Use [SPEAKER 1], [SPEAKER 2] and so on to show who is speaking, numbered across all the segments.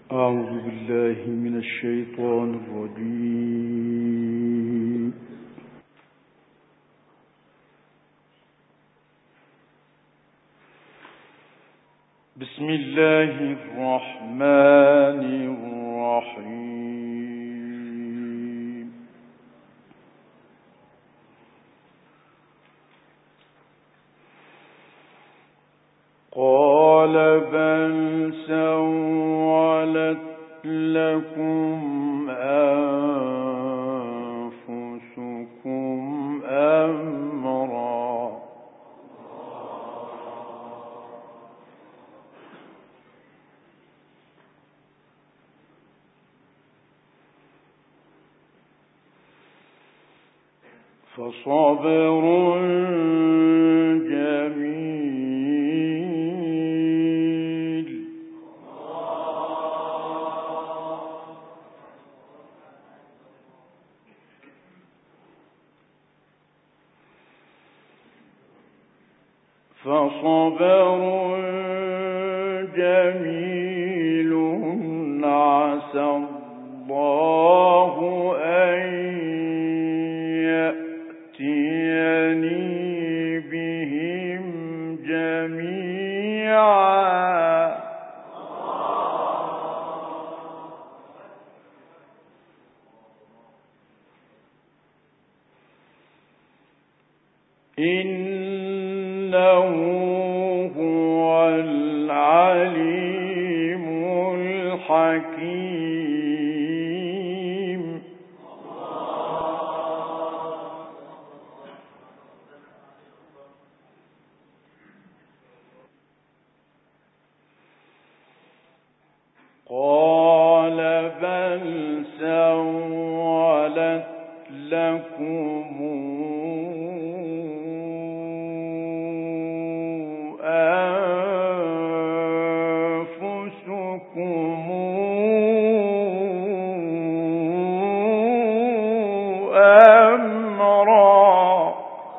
[SPEAKER 1] أعوذ بالله من الشيطان الرجيم. بسم الله الرحمن الرحيم. قال بل سولت لكم أنفسكم أمرا فصبر جميل عسى الله أن يأتيني بهم جميعا إنه هو العليم الحكيم. قال بل سولت لكم أنفسكم أمرا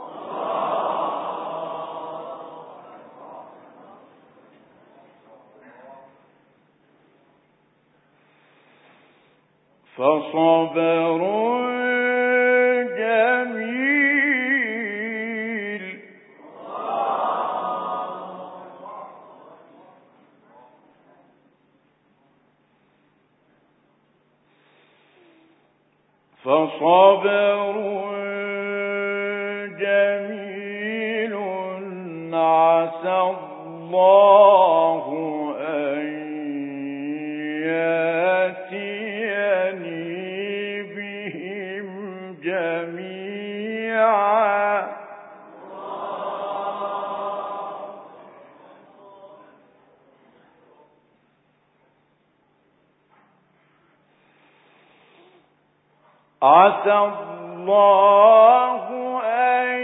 [SPEAKER 1] فصبر جميل عسى الله أن يأتيني بهم جميعا عسى الله أن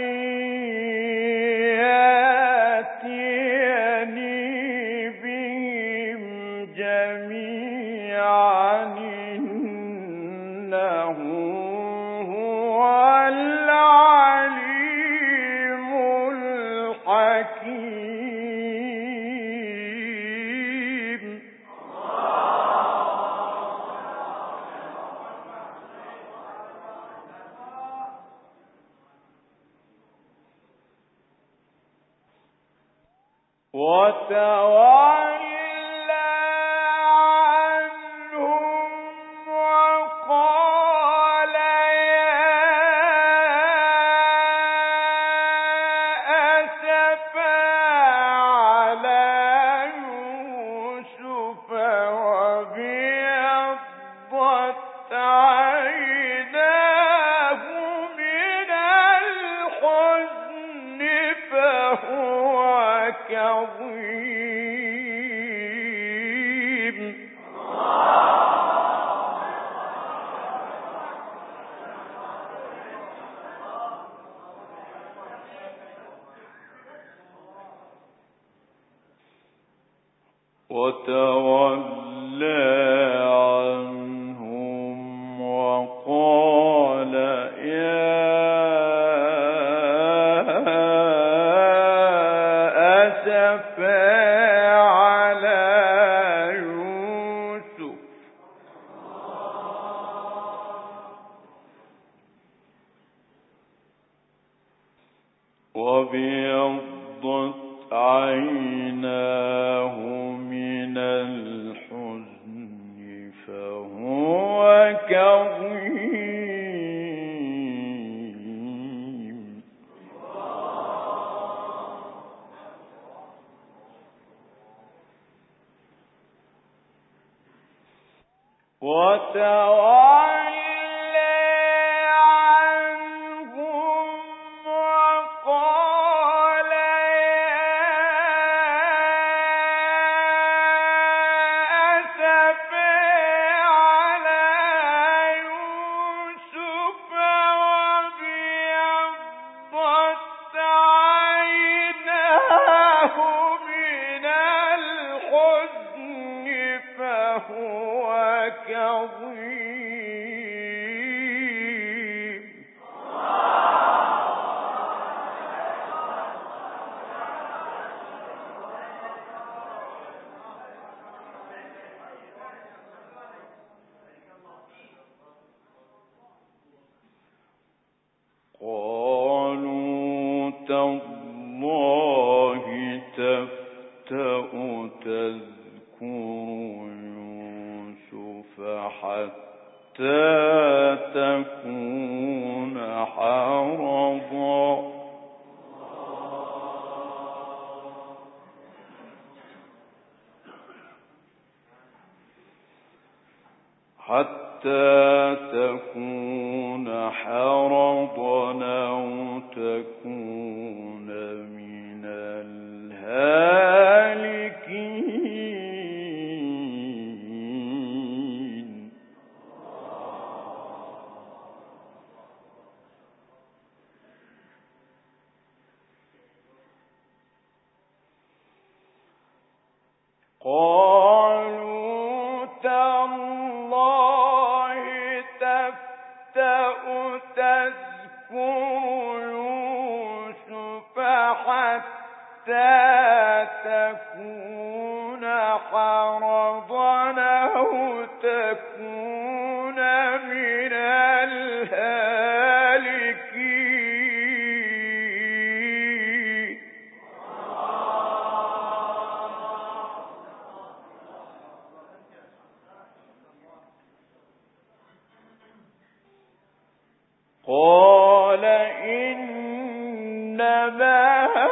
[SPEAKER 1] يأتيني بهم جميعا إنه هو العليم الحكيم. وتولى عنهم وقال يا أسفا على يوسف وابيضت عيناه من الحزن فهو كظيم. وتولى عنهم وقال يا أسفا على يوسف قالوا تالله تفتأ تذكر يوسف حتى تكون حرضا أو تكون من الهالكين قالوا تالله تفتأ تذكر يوسف حتى تكون حرضا أو تكون من الهالكين قال إنما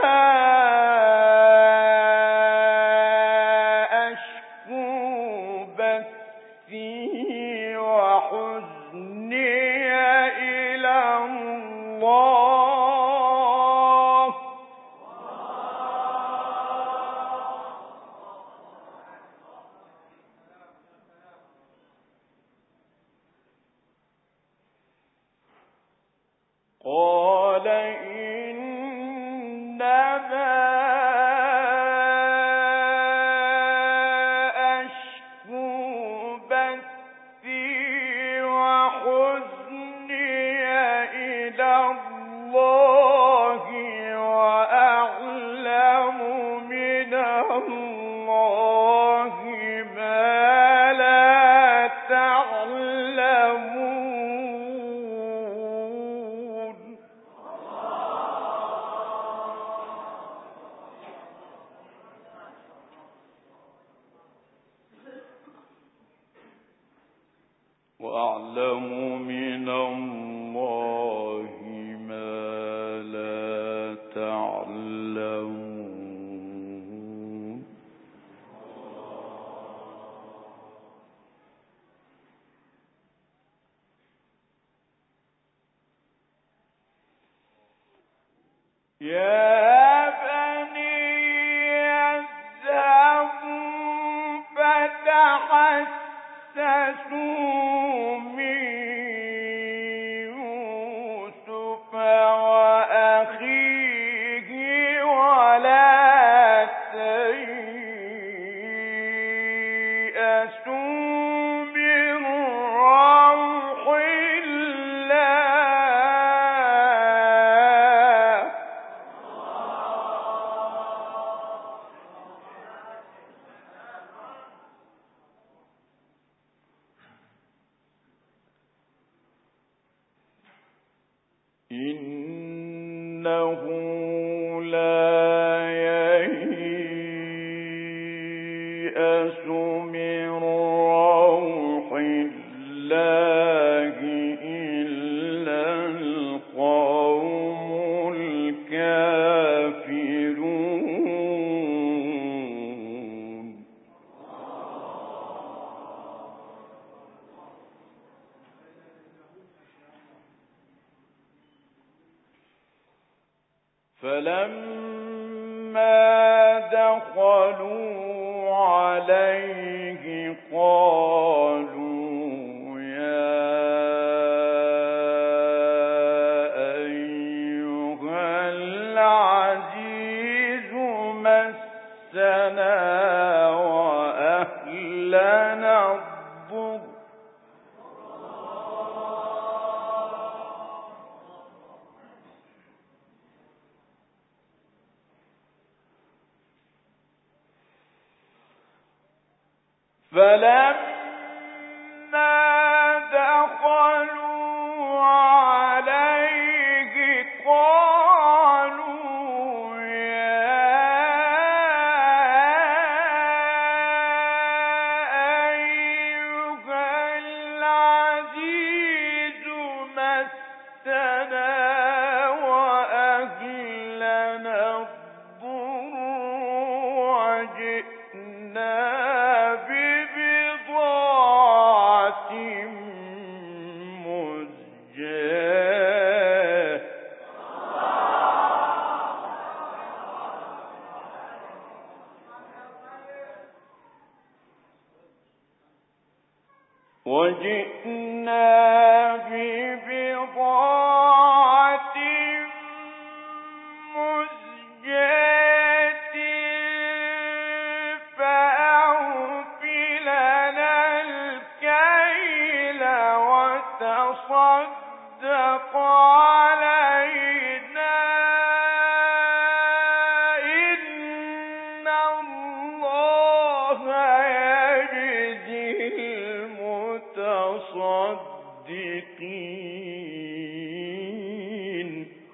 [SPEAKER 1] أشكو بثي وحزني إلى الله قال إنما أشكو بثي وحزني إلى الله وأعلم من الله ما لا تعلمون وأعلم من الله ما لا تعلمون يا بني اذهبوا فتحسسوا من يوسف وأخيه ولا تيأسوا من روح الله إنه لا ييأس من روح الله إلا القوم الكافرون فلما دخلوا عليه قالوا يا أيها العزيز مسنا وأهلنا الضر فلما دخلوا عليه قالوا يا أيها العزيز مسنا وأهلنا الضر وجئنا ببضاعة مزجاة فأوف لنا الكيل وتصدق علينا إن الله يجزي المتصدقين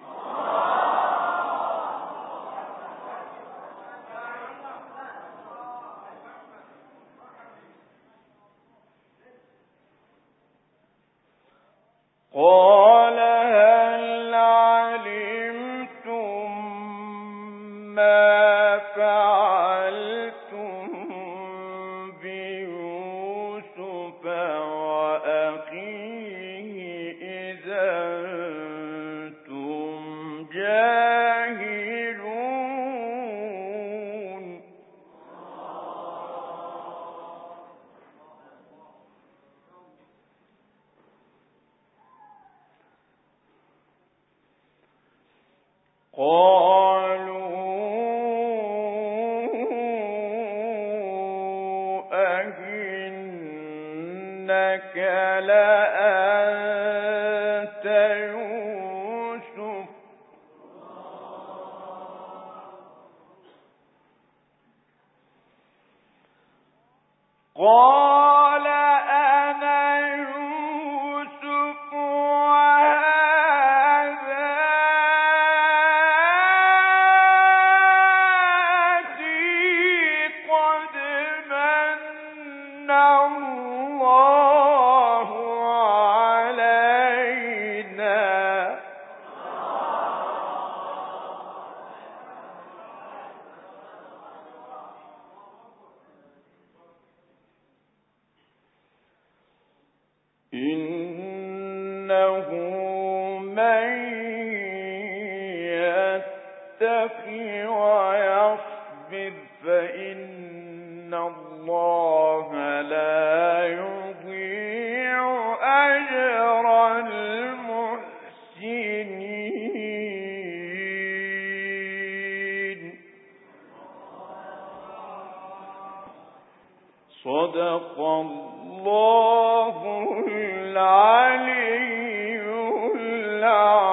[SPEAKER 1] قال هل علمتم ما فعلتم بيوسف وأخيه إذا أنتم جاهلون قالوا أئنك لأنت يوسف قال أنا يوسف وهذا أخي قد من الله علينا إنه من يتق ويصبر فإن الله لا يضيع أجر المحسنين صدق الله العلي العظيم